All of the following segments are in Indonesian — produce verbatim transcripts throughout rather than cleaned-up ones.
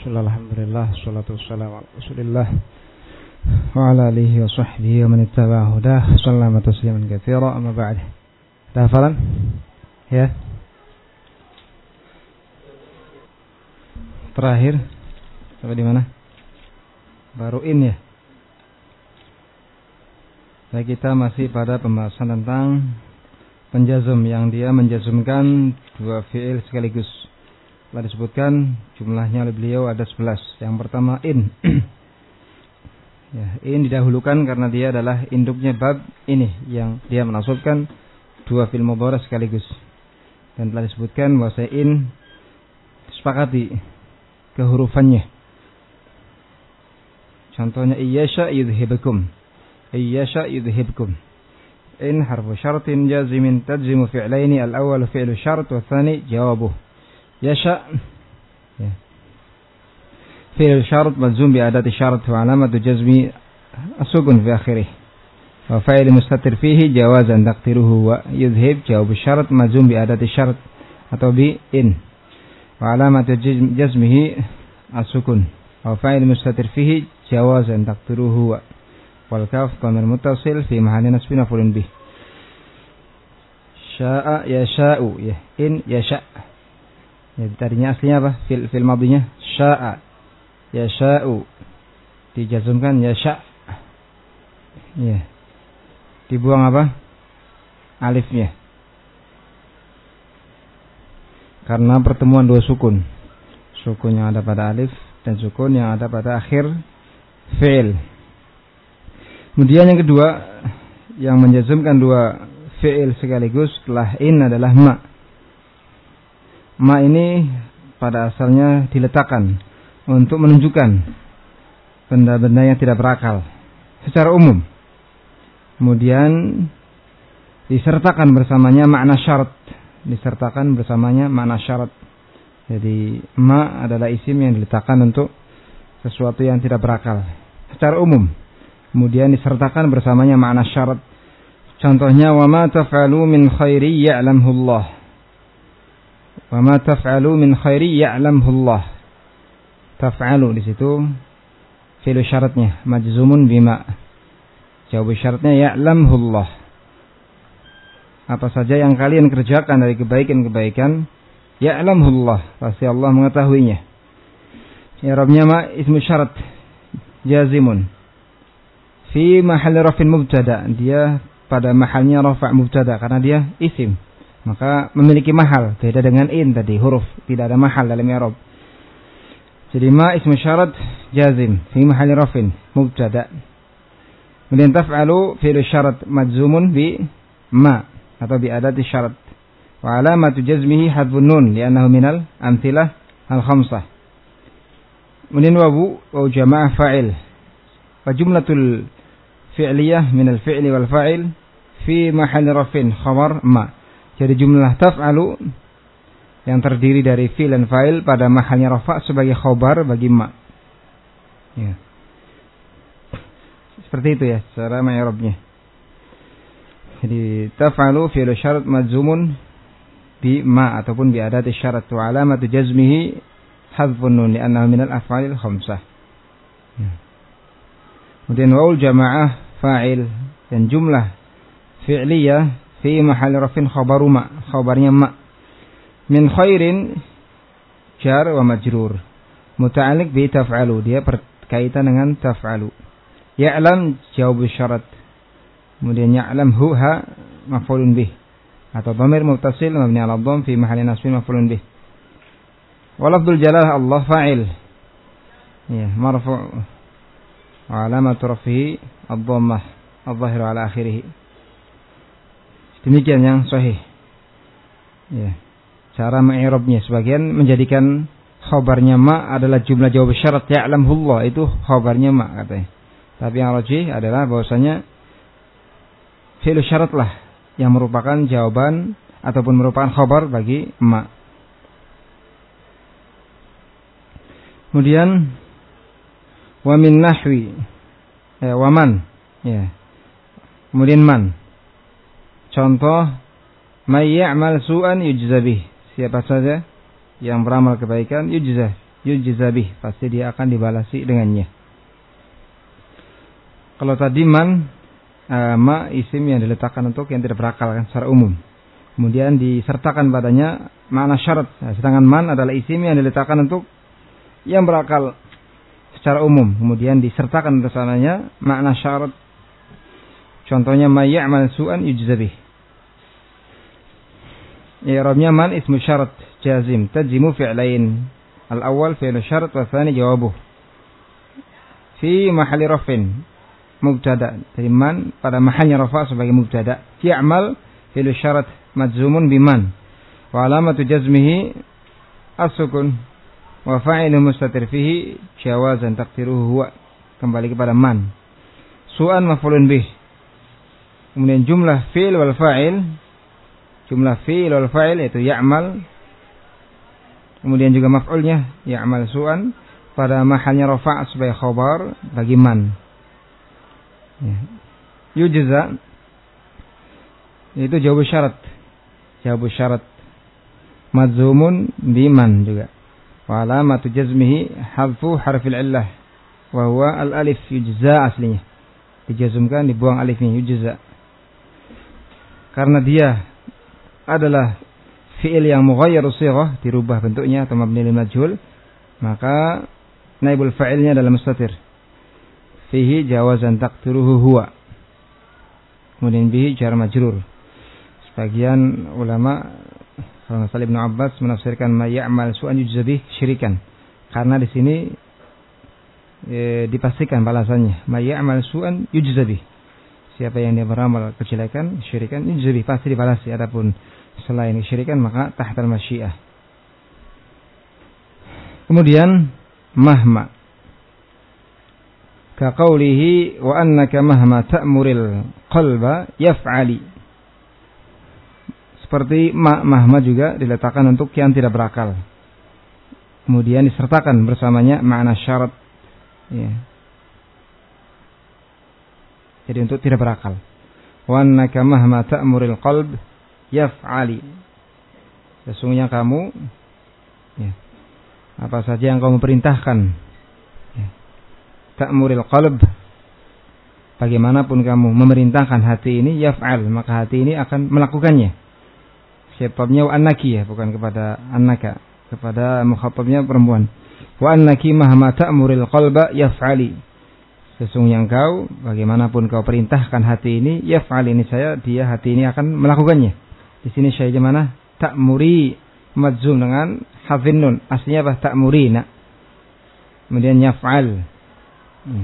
Bismillah, alhamdulillah, salatu wassalamu ala Rasulillah wa ala alihi wa sahbihi wa man ittaba'a hudah, sallama tasliman katsira, amma ba'd. Ada hafalan? Ya. Terakhir sampai di mana? Baru in ya. Nah, kita masih pada pembahasan tentang penjazm yang dia menjazmkan dua fi'il sekaligus. Telah disebutkan jumlahnya oleh beliau ada sebelas. Yang pertama in. Ya, in didahulukan karena dia adalah induknya bab ini yang dia menasabkan dua fi'il mudhari sekaligus. Dan telah disebutkan bahwa in sepakati kehurufannya. Contohnya iyyasha yudhibukum. Iyyasha yudhibukum. In harfu syartin jazimin tajzimu fi'laini al-awwal fi'lu syart wa tsani jawabuh. Yasha ya. Fi'l syart majzum bi adati syart wa alamatu jazmi as-sukun fi akhirih. Wa fa'il mustatir fihi jawazan taqdiruhu wa yudhib jawab syart majzum bi adati syart atau bi in. Wa alamatu jazmihi as-sukun. Wa fa'il mustatir fihi jawazan taqdiruhu wa wal kaf dhamir muttasil fi mahalli nasbin maf'ulun bih. Sya'a yasha'u ya in yasha'. Jadi tadinya aslinya apa? Fil fil madinya sya'a yasha'u. Dijazmkan yasha'. Ya. Dibuang apa? Alifnya. Karena pertemuan dua sukun. Sukun yang ada pada alif dan sukun yang ada pada akhir fi'il. Kemudian yang kedua yang menjazmkan dua fi'il sekaligus setelah in adalah ma. Ma ini pada asalnya diletakkan untuk menunjukkan benda-benda yang tidak berakal secara umum. Kemudian disertakan bersamanya makna syarat. Disertakan bersamanya makna syarat. Jadi ma adalah isim yang diletakkan untuk sesuatu yang tidak berakal secara umum. Kemudian disertakan bersamanya makna syarat. Contohnya wa ma taf'alu min khairi ya'lamhu Allah. Wa ma taf'alu min khairi ya'lamhu Allah. Taf'alu di situ fi'il syaratnya majzumun bima. Jawab syaratnya ya'lamhu Allah. Apa saja yang kalian kerjakan dari kebaikan-kebaikan ya'lamhu Allah, pasti Allah mengetahuinya. I'rabnya ma ismu syarat jazimun. Fi mahal rafin mubtada, dia pada mahalnya rafa' mubtada karena dia isim. Maka memiliki mahal, beda dengan in tadi, huruf tidak ada mahal dalam i'rab. Jadi ma ismu syarat jazim fi mahal rafin mubtada. Kemudian taf'alu fi'il syarat majzumun bi ma atau bi adati syarat. Wa alamatu jazmihi hadfun nun li'annahu minal amthilah al-khamsah. Kemudian wawu wa jamaah fa'il. Wa jumlatul fi'liyah min al-fi'li wal fa'il fi mahal rafin khabar ma. Jadi jumlah taf'alu yang terdiri dari fi'il dan fa'il pada mahalnya rafa' sebagai khabar bagi ma. Ya. Seperti itu ya cara ma'irabnya. Jadi taf'alu fi'il syarat majzumun bi ma ataupun bi adati syarat wa alamatu jazmihi hadfun nun li'annahu min al-af'alil khamsah. Ya. Kemudian wa'ul jamaah fa'il dan jumlah fi'liyah fi mahal rafin khabaru ma, khabarnya ma. Min khairin jar wa majrur. Muta'alliq bi taf'alu, dia berkaitan dengan taf'alu. Ya'lam jawab syarat. Kemudian ya'lam hu ha maf'ulun bih. Atau dhamir muttasil mabni 'ala dhamm fi mahalli nasbin maf'ulun bih. Wa lafdzul jalalah Allah fa'il. Ya, marfu' wa 'alamatu rafihi ad-dhammah adh-dhahiru 'ala akhirih. Demikian yang sahih. Ya. Cara meng'irabnya, sebagian menjadikan khabarnya ma adalah jumlah jawab syarat ya'lamhu Allah, itu khabarnya ma katanya. Tapi yang rajih adalah bahwasanya fi'il syarat lah yang merupakan jawaban ataupun merupakan khabar bagi ma. Kemudian wa min nahwi eh, wa man ya. Kemudian man. Contoh may ya'mal su'an yujza bih. Siapa saja yang beramal kebaikan yujza, yujza bih, pasti dia akan dibalasi dengannya. Kalau tadi man, uh, ma isim yang diletakkan untuk yang tidak berakal kan secara umum. Kemudian disertakan padanya makna syarat. Nah, sedangkan man adalah isim yang diletakkan untuk yang berakal secara umum. Kemudian disertakan kesananya makna syarat. Contohnya may ya'mal su'an yujza bih. I'rabnya man ismu syarat jazim tajimu fi'lain. Al-awwal fi'lu syarat wa tsani jawabuh. Fi mahalli rafin mubtada. Jadi man pada mahalnya rafa sebagai mubtada. Ya'mal fi'lu syarat majzumun biman. Wa alamatu jazmihi as-sukun. Wa fa'ilu mustatir fihi jawazan taqdiruhu huwa. Kembali kepada man. Su'an maf'ulun bih. Kemudian jumlah fi'il wal fa'il. Jumlah fi'il wal fa'il yaitu ya'mal. Kemudian juga maf'ulnya ya'mal su'an pada mahalnya rafa' sebagai khabar bagi man. Ya. Yujza itu jawab syarat. Jawab syarat madzumun biman juga. Wa alamatu jazmihi hadfu harfil illah wa huwa al alif yujza aslinya. Dijazmkan dibuang alifnya yujza. Karena dia adalah fi'il yang mughayyaru shighah, dirubah bentuknya atau mabni lil majhul, maka naibul fa'ilnya adalah mustatir. Fihi jawazan taqdiruhu huwa. Kemudian bihi jar majrur. Sebagian ulama kalau nggak salah Ibnu Abbas menafsirkan may ya'mal su'an yujza bih syirikan. Karena di sini e, dipastikan balasannya. May ya'mal su'an yujza bih. Siapa yang dia beramal kejelekan, syirikan, yujza bih pasti dibalasi. Adapun selain kesyirikan maka tahtal masyiah. Kemudian mahma. Ka qawlihi wa annaka mahma ta'muril qalba yaf'ali. Seperti ma, mahma juga diletakkan untuk yang tidak berakal. Kemudian disertakan bersamanya makna syarat. Ya. Jadi untuk tidak berakal. Wa annaka mahma ta'muril qalb yaf'ali. Sesungguhnya kamu ya, apa saja yang kamu perintahkan ya, ta'muril qalb, bagaimanapun kamu memerintahkan hati ini yaf'al, maka hati ini akan melakukannya. Sebabnya wa annaki ya, bukan kepada annaka, kepada mukhatabnya perempuan. Wa annaki mahma ta'muril qalba yaf'ali. Sesungguhnya engkau bagaimanapun kau perintahkan hati ini yaf'al, ini saya dia hati ini akan melakukannya. Di sini syahidnya mana? Ta'muri madzum dengan hadzin nun. Aslinya apa? Ta'murina. Kemudian yaf'al. Hmm.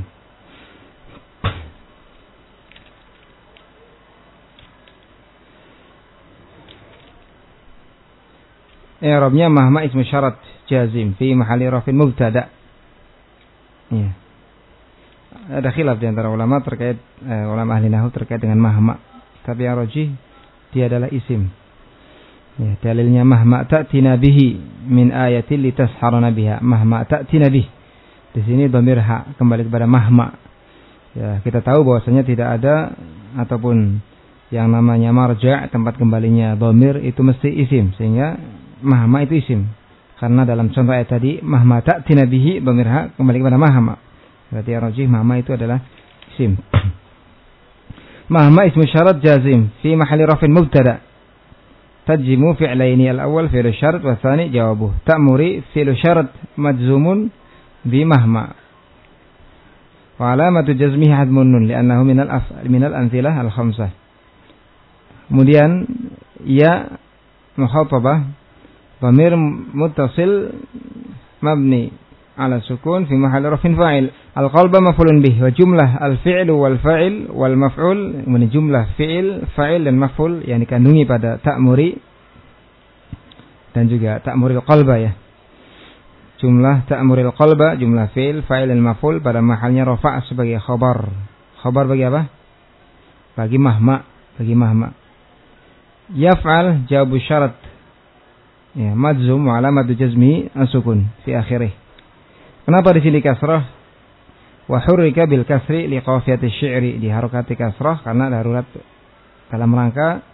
I'rabnya mahma ismu syarat jazim fi mahalli rafin mubtada. Ya. Ada khilaf di antara ulama terkait eh, ulama ahli nahwu terkait dengan mahma. Tapi yang rajih dia adalah isim. Ya, dalilnya mahma ta'tina bihi min ayatin litasharana biha. Mahma ta'tina bih. Di sini dhamir ha kembali kepada mahma. Ya, kita tahu bahwasanya tidak ada ataupun yang namanya marja' tempat kembalinya dhamir itu mesti isim, sehingga mahma itu isim. Karena dalam contoh ayat tadi mahma ta'tina bihi dhamir ha kembali kepada mahma. Berarti yang rajih mahma itu adalah isim. Mahma ismu syarat jazim fi mahalli rafin mubtada. Tajimu fi'laini al-awwal fi'lu syarat wa tsani jawabuh. Ta'muri fi'lu syarat majzumun bi mahma. Wa alamatu jazmihi hadmun nun li'annahu minal af'al minal amthilah al-khamsah. Kemudian ya mukhatabah dhamir muttasil mabni ala sukun fi mahalli rafin fa'il. Al-qalba maf'ulun bih wa jumlah al-fi'lu wal fa'il wal maf'ul. Kemudian jumlah fi'il, fa'il dan maf'ul yang dikandungi pada ta'muri dan juga ta'muril qalba ya. Jumlah ta'muril qalba, jumlah fi'il, fa'il dan maf'ul pada mahalnya rafa' sebagai khabar. Khabar bagi apa? Bagi mahma, bagi mahma. Yaf'al jawabu syarat. Ya, madzum wa alamatu jazmi as-sukun fi akhirih. Kenapa di sini kasrah? Wa hurrika bil kasri li qafiyati syi'ri, diharokati kasrah karena darurat dalam rangka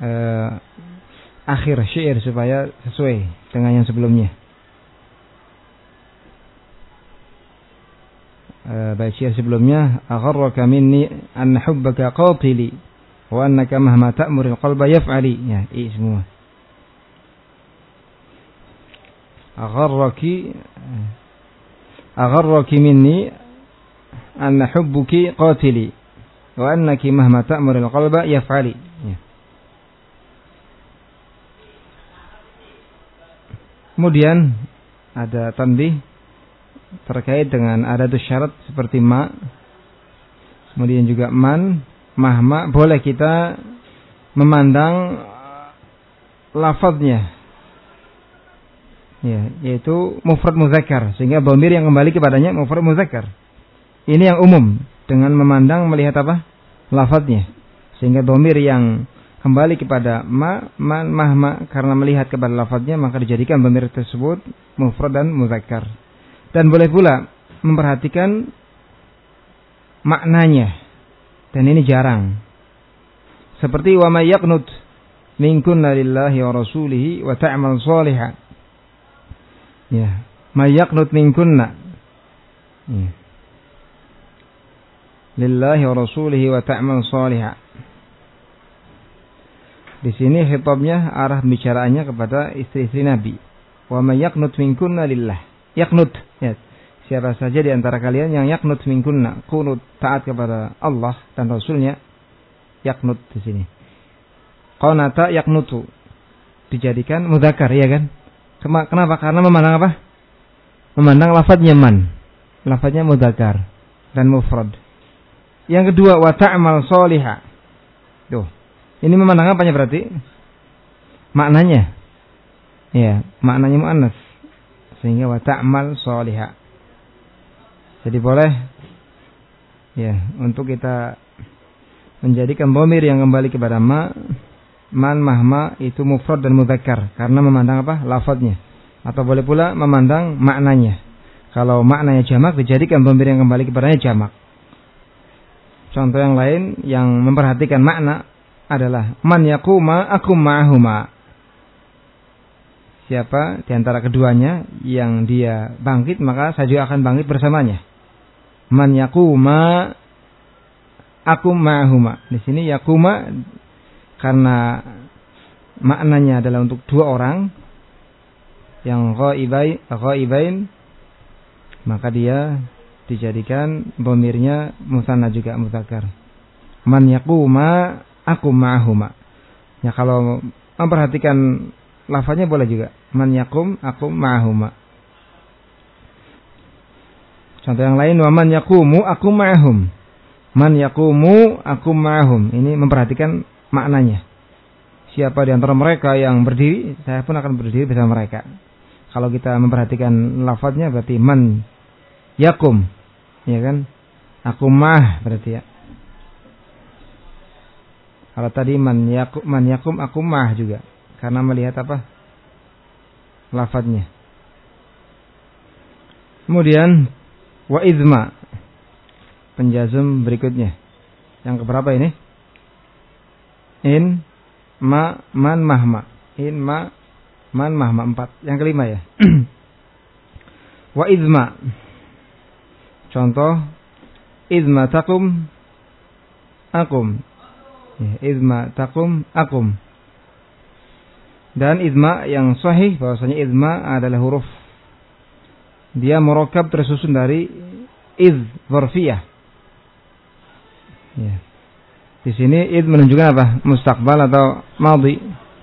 eh, akhir syair supaya sesuai dengan yang sebelumnya. uh, bait syair sebelumnya, agharraka minni an hubbaka qatili wa annaka mahma ta'muril qalba yaf'ali. Ya, i semua. Agharraki agharraki minni an hubbuki qatili wa annaki mahma ta'muril qalba yaf'ali. Ya. Kemudian ada tanbih terkait dengan adatus syarat seperti ma, kemudian juga man, mahma, boleh kita memandang lafadznya, ya, yaitu mufrad muzakkar, sehingga dhamir yang kembali kepadanya mufrad muzakkar. Ini yang umum dengan memandang melihat apa? Lafadznya, sehingga dhamir yang kembali kepada ma, man, mahma karena melihat kepada lafadznya maka dijadikan dhamir tersebut mufrad dan muzakkar. Dan boleh pula memperhatikan maknanya, dan ini jarang. Seperti wa may yaqnut minkunna lillahi wa rasulihi wa ta'mal shalihan. Ya, may yaqnut minkunna. Ya. Lillahi wa rasulihi wa ta'mal shalihan. Di sini khitabnya, arah bicaraannya kepada istri-istri Nabi. Wa may yaqnut minkunna lillah. Yaqnut, ya. Siapa saja di antara kalian yang yaqnut minkunna, qunut, taat kepada Allah dan Rasulnya, yaqnut di sini. Qanata yaqnutu, dijadikan mudzakkar, ya kan? Kenapa? Karena memandang apa? Memandang lafadznya man. Lafadznya mudzakkar dan mufrad. Yang kedua, wa ta'mal shaliha. Tuh. Ini memandang apanya berarti? Maknanya. Ya, maknanya muannas. Sehingga wa ta'mal shaliha. Jadi boleh ya untuk kita menjadikan dhamir yang kembali kepada ma, man, mahma itu mufrad dan mudzakkar karena memandang apa? Lafadznya. Atau boleh pula memandang maknanya. Kalau maknanya jamak dijadikan dhamir yang kembali kepadanya jamak. Contoh yang lain yang memperhatikan makna adalah man yaquma akum ma'ahuma. Siapa di antara keduanya yang dia bangkit maka saya juga akan bangkit bersamanya. Man yaquma akum ma'ahuma. Di sini yaquma karena maknanya adalah untuk dua orang yang ghaibain, ghaibain, maka dia dijadikan dhamirnya musanna juga mudzakkar. Man yaquma akum ma'ahuma. Ya, kalau memperhatikan lafaznya boleh juga. Man yakum akum ma'ahuma. Contoh yang lain, wa man yakumu akum ma'ahum. Man yakumu akum ma'ahum. Ini memperhatikan maknanya. Siapa di antara mereka yang berdiri, saya pun akan berdiri bersama mereka. Kalau kita memperhatikan lafaznya berarti man yakum, ya kan? Akum ma'ah berarti ya. Kalau tadi man yakum, man yakum akum ma'ah juga. Karena melihat apa? Lafadznya. Kemudian wa izma, penjazm berikutnya. Yang keberapa ini? In, ma, man, mahma. In, ma, man, mahma. Empat. Yang kelima ya. Wa izma. Contoh, izma takum akum. Ya, izma takum akum. Dan izma yang sahih bahwasanya izma adalah huruf, dia murakkab tersusun dari iz dzarfiyah. Ya. Di sini iz menunjukkan apa? Mustaqbal atau madhi?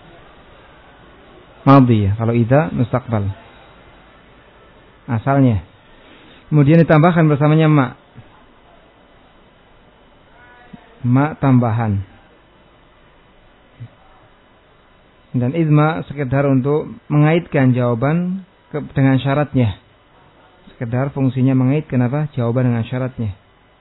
Madhi ya. Kalau idza mustaqbal. Asalnya. Kemudian ditambahkan bersamanya ma. Ma tambahan. Dan izma sekedar untuk mengaitkan jawaban ke, dengan syaratnya. Sekedar fungsinya mengaitkan apa? Jawaban dengan syaratnya.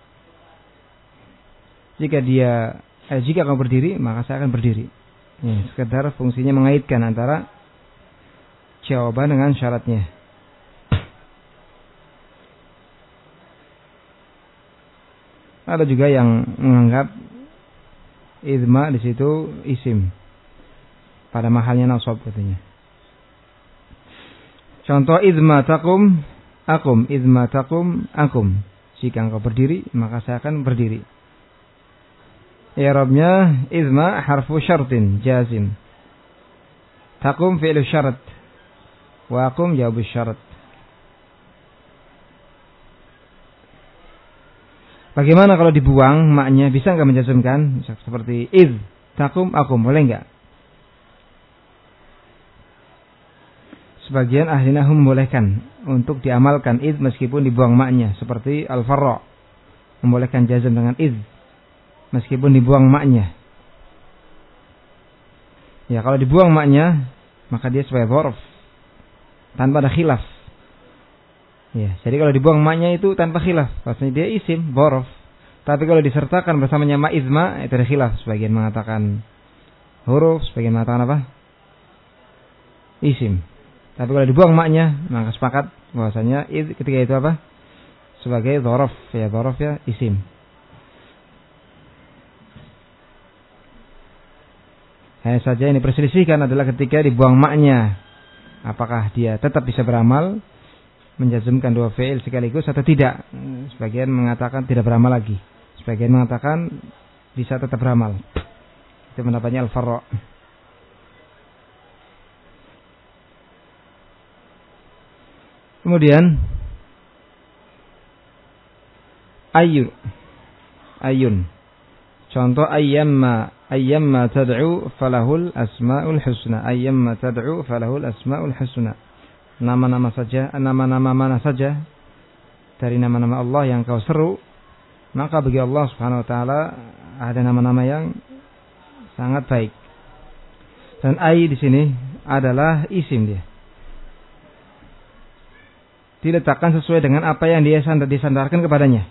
Jika dia, eh, jika kamu berdiri, maka saya akan berdiri. Ya, sekedar fungsinya mengaitkan antara jawaban dengan syaratnya. Ada juga yang menganggap izma di situ isim. Pada mahalnya nasab katanya. Contoh izma takum akum, izma takum akum. Jika engkau berdiri, maka saya akan berdiri. I'rabnya idma harfu syartin jazim. Taqum fi'lu syarat. Wa aqum jawabu syarat. Bagaimana kalau dibuang maknya, bisa enggak menjazmkan? Seperti id, taqum, aqum, boleh enggak? Sebagian ahli nahwu membolehkan untuk diamalkan id meskipun dibuang maknya, seperti al-farra membolehkan jazm dengan id meskipun dibuang maknya. Ya, kalau dibuang maknya maka dia sebagai dzarf tanpa ada khilaf. Ya, jadi kalau dibuang maknya itu tanpa khilaf, maksudnya dia isim dzarf. Tapi kalau disertakan bersamanya ma izma itu ada khilaf. Sebagian mengatakan huruf, sebagian mengatakan apa? Isim. Tapi kalau dibuang maknya, maka sepakat bahwasanya ketika itu apa? Sebagai dzaraf, ya dzaraf ya isim. Hanya saja ini perselisihkan adalah ketika dibuang maknya, apakah dia tetap bisa beramal menjazmkan dua fi'il sekaligus atau tidak? Sebagian mengatakan tidak beramal lagi. Sebagian mengatakan bisa tetap beramal. Itu pendapatnya Al-Farra. Kemudian ayyun, ayyun. Contoh ayyamma, ayyamma tad'u falahul asmaul husna. Ayyamma tad'u falahul asmaul husna. Nama-nama saja, nama-nama mana saja dari nama-nama Allah yang kau seru, maka bagi Allah Subhanahu wa taala ada nama-nama yang sangat baik. Dan ay di sini adalah isim dia. Diletakkan sesuai dengan apa yang dia disandarkan kepadanya.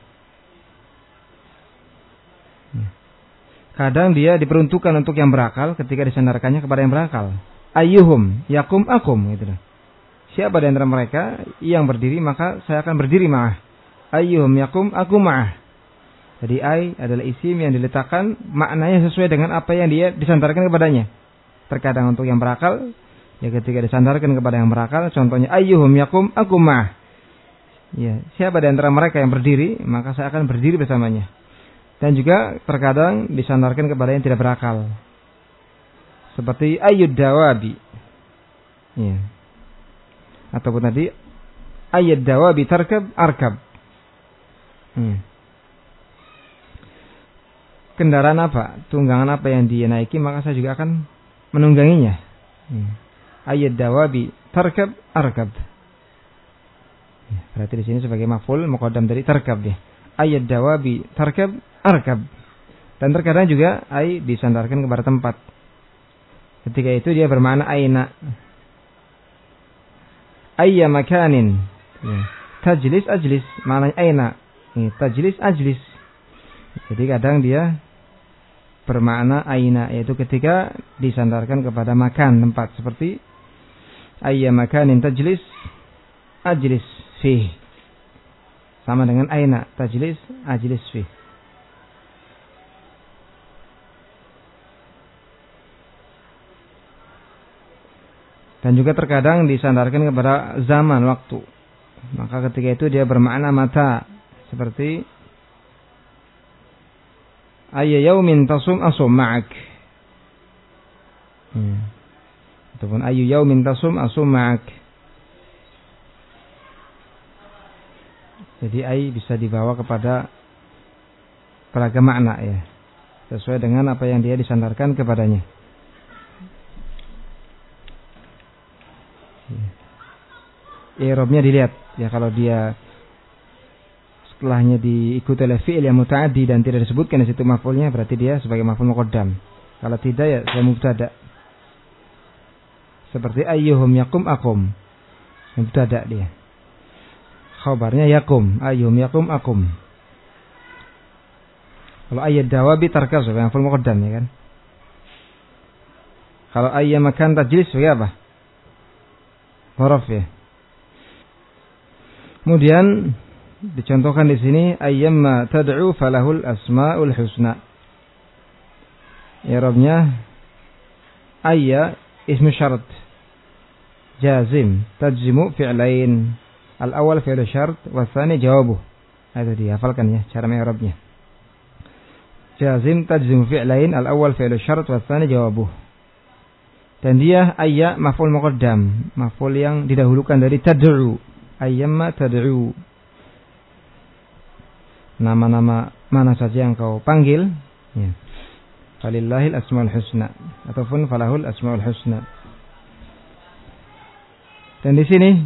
Kadang dia diperuntukkan untuk yang berakal ketika disandarkannya kepada yang berakal. Ayyuhum yakum akum gitu. Siapa di antara mereka yang berdiri maka saya akan berdiri ma'ah. Ayyuhum yakum akum ma'ah. Jadi ay adalah isim yang diletakkan maknanya sesuai dengan apa yang dia disandarkan kepadanya. Terkadang untuk yang berakal, ya ketika disandarkan kepada yang berakal, contohnya ayyuhum yakum akum ma'ah. Ya, siapa di antara mereka yang berdiri, maka saya akan berdiri bersamanya. Dan juga terkadang disandarkan kepada yang tidak berakal. Seperti ayyud dawabi. Ya. Ataupun tadi ayyud dawabi tarkab arkab. Ya. Kendaraan apa, tunggangan apa yang dia naiki, maka saya juga akan menungganginya. Ya. Ayyud dawabi tarkab arkab. Berarti di sini sebagai maf'ul muqaddam dari tarkab ya. Ayyad dawabi tarkab arkab. Dan terkadang juga ay disandarkan kepada tempat. Ketika itu dia bermakna aina. Ayya makanin. Ya. Tajlis ajlis, maknanya aina. Ya, tajlis ajlis. Jadi kadang dia bermakna aina, yaitu ketika disandarkan kepada makan, tempat, seperti ayya makanin tajlis ajlis fi, sama dengan aina tajlis ajlis fi. Dan juga terkadang disandarkan kepada zaman waktu, maka ketika itu dia bermakna mata, seperti ayya yaumin tasum asum ma'ak. Hmm. Ataupun ayyu yaumin tasum asum ma'ak. Jadi ay bisa dibawa kepada beragam makna ya, sesuai dengan apa yang dia disandarkan kepadanya. I'rabnya dilihat ya, kalau dia setelahnya diikuti oleh fi'il yang muta'addi dan tidak disebutkan di situ maf'ulnya, berarti dia sebagai maf'ul muqaddam. Kalau tidak ya sebagai mubtada. Seperti ayyuhum yakum akum, mubtada dia. Khabarnya yakum, ayyuhum yakum akum. Kalau ayyad dawabi tarkab sebagai maf'ul muqaddam ya kan. Kalau ayya makan tajlis sebagai apa? Huruf ya. Kemudian dicontohkan di sini ayyamma tad'u falahul asmaul husna. I'rabnya ayya ismu syarat jazim tajzimu fi'lain. Al-awwal fi'lu syart wa tsani jawabuh. Itu dihafalkan ya cara i'rabnya. Jazim tajzimu fi'lain, al-awwal fi'lu syarat wa tsani jawabuh. Dan dia ayya maf'ul muqaddam, maf'ul yang didahulukan dari tad'u. Ayyamma tad'u. Nama-nama mana saja yang kau panggil, ya. Falillahil asmaul husna ataupun falahul asmaul husna. Dan di sini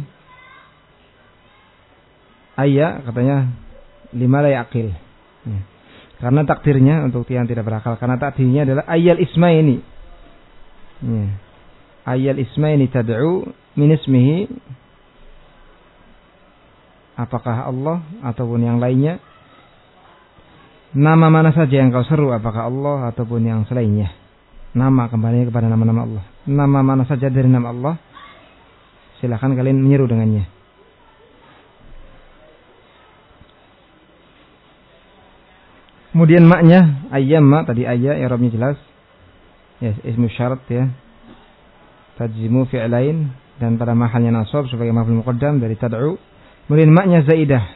ayya katanya lima la yaqil. Ya. Karena takdirnya untuk yang tidak berakal, karena takdirnya adalah ayyal ismaini. Ya. Ayyal ismaini tad'u min ismihi, apakah Allah ataupun yang lainnya. Nama mana saja yang kau seru, apakah Allah ataupun yang selainnya. Nama kembali kepada nama-nama Allah. Nama mana saja dari nama Allah, silakan kalian menyeru dengannya. Kemudian maknya ayyamma, tadi ayya i'rabnya jelas. Ya, ismu syarat ya. Tajzimu fi'lain, dan pada mahalnya nasab sebagai maf'ul muqaddam dari tad'u. Kemudian maknya zaidah.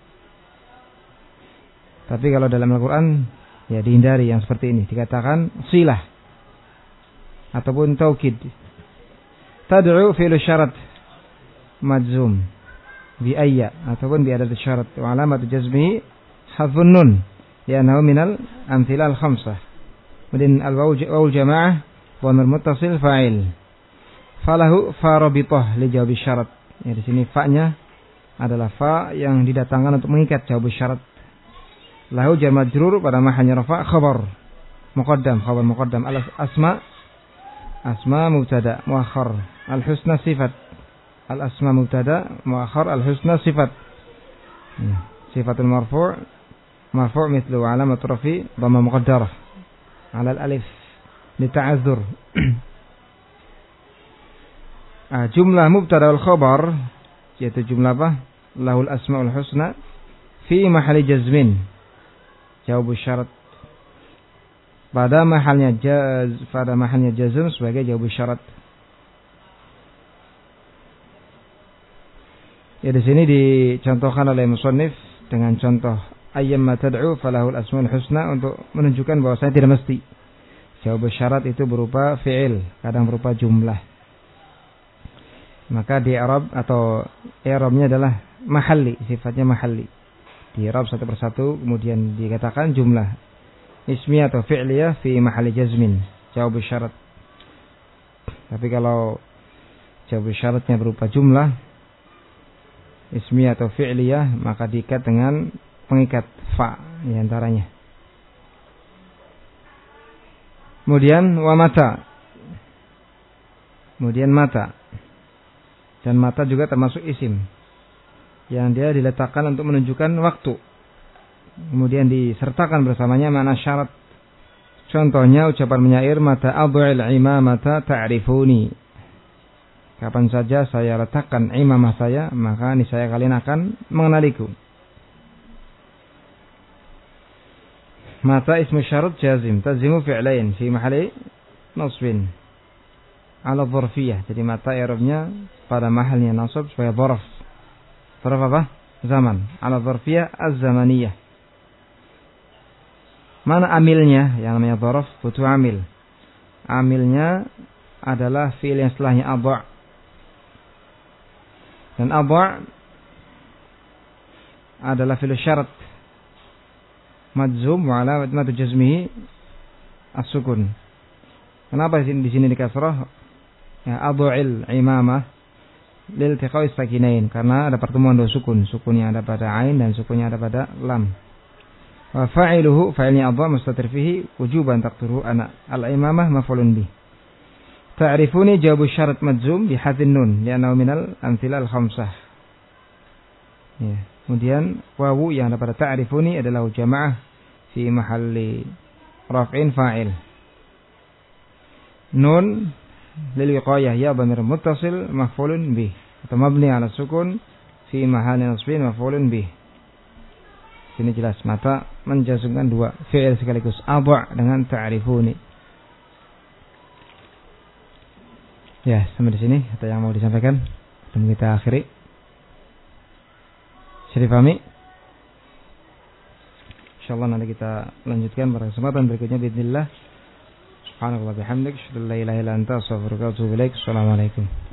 Tapi kalau dalam Al-Qur'an ya dihindari yang seperti ini, dikatakan silah ataupun taukid. Tad'u fi'lu syarat majzum bi ayya ataupun bi adat syarat, wa alamat jazmihi hadzfun nun li'annahu minal amthilal khamsah. Kemudian al-wawu jamaah wa dhamir muttasil fa'il. Falahu fa rabithah li jawab syarat. Ya, di sini fa-nya adalah fa yang didatangkan untuk mengikat jawab syarat. Lahu jar majrur pada mahallnya rafa khabar muqaddam, khabar muqaddam. Al asma asma mubtada muakhar, al husna sifat. Al asma mubtada muakhar, al husna sifat. Ya. Sifatul marfu' marfu' mithlu alamat rafi dhamma muqaddarah ala al alif li ta'azzur. Ah, jumlah mubtada wal khabar yaitu jumlah apa? Lahul asmaul husna fi mahalli jazmin. Jawab syarat pada mahalnya jaz, pada mahalnya jazm sebagai jawab syarat. Ya, di sini dicontohkan oleh musannif dengan contoh ayyamma tad'u falahul asmaul husna untuk menunjukkan bahwasanya tidak mesti. Jawab syarat itu berupa fi'il, kadang berupa jumlah. Maka di i'rab atau i'rabnya adalah mahalli, sifatnya mahalli. Di i'rab satu persatu, kemudian dikatakan jumlah ismiyah atau fi'liyah fi mahalli jazmin, jawab syarat. Tapi kalau jawab syaratnya berupa jumlah ismiyah atau fi'liyah, maka diikat dengan pengikat fa di antaranya. Kemudian wa mata. Kemudian mata. Dan mata juga termasuk isim yang dia diletakkan untuk menunjukkan waktu. Kemudian disertakan bersamanya makna syarat. Contohnya ucapan penyair mata ad'il imamata ta'rifuni. Kapan saja saya letakkan imamah saya, maka niscaya kalian akan mengenaliku. Mata ismu syarat jazim, tazimu fi'lain fi mahalli nasbin ala dzarfiyah. Jadi mata i'rabnya pada mahalnya nasab sebagai dzarf. Dzarf apa? Zaman. Ala dzarfiyah az-zamaniyah. Mana amilnya? Yang namanya dzarf butuh amil. Amilnya adalah fi'il yang setelahnya adha'. Dan adha' adalah fi'il syarat majzum wa alamat jazmihi as-sukun. Kenapa di sini di sini dikasrah? Ya, ad'il imamah lil tiqa'i sakinain, karena ada pertemuan dua sukun, sukun yang ada pada ain dan sukun yang ada pada lam. Wa fa'iluhu fa'ilnya adha mustatir fihi wujuban taqdiru ana al imamah maf'ulun bih. Ta'rifuni jawab syarat majzum bi hadhin nun li'annahu minal amthilal khamsah. Ya, kemudian wawu yang ada pada ta'rifuni adalah jamaah fi mahalli raf'in fa'il. Nun lil wiqayah ya dhamir muttasil maf'ulun bih atau mabni ala sukun fi mahalli nasbin maf'ulun bih. Sini jelas mata menjazmkan dua fi'il sekaligus, adha' dengan ta'rifuni. Ya, sampai di sini ada yang mau disampaikan sebelum kita akhiri. Syarif Fahmi. Insyaallah nanti kita lanjutkan pada kesempatan berikutnya bismillah. Subhanallah bihamdik, asyhadu an la ilaha illa anta, astaghfiruka wa atubu ilaik. Assalamualaikum.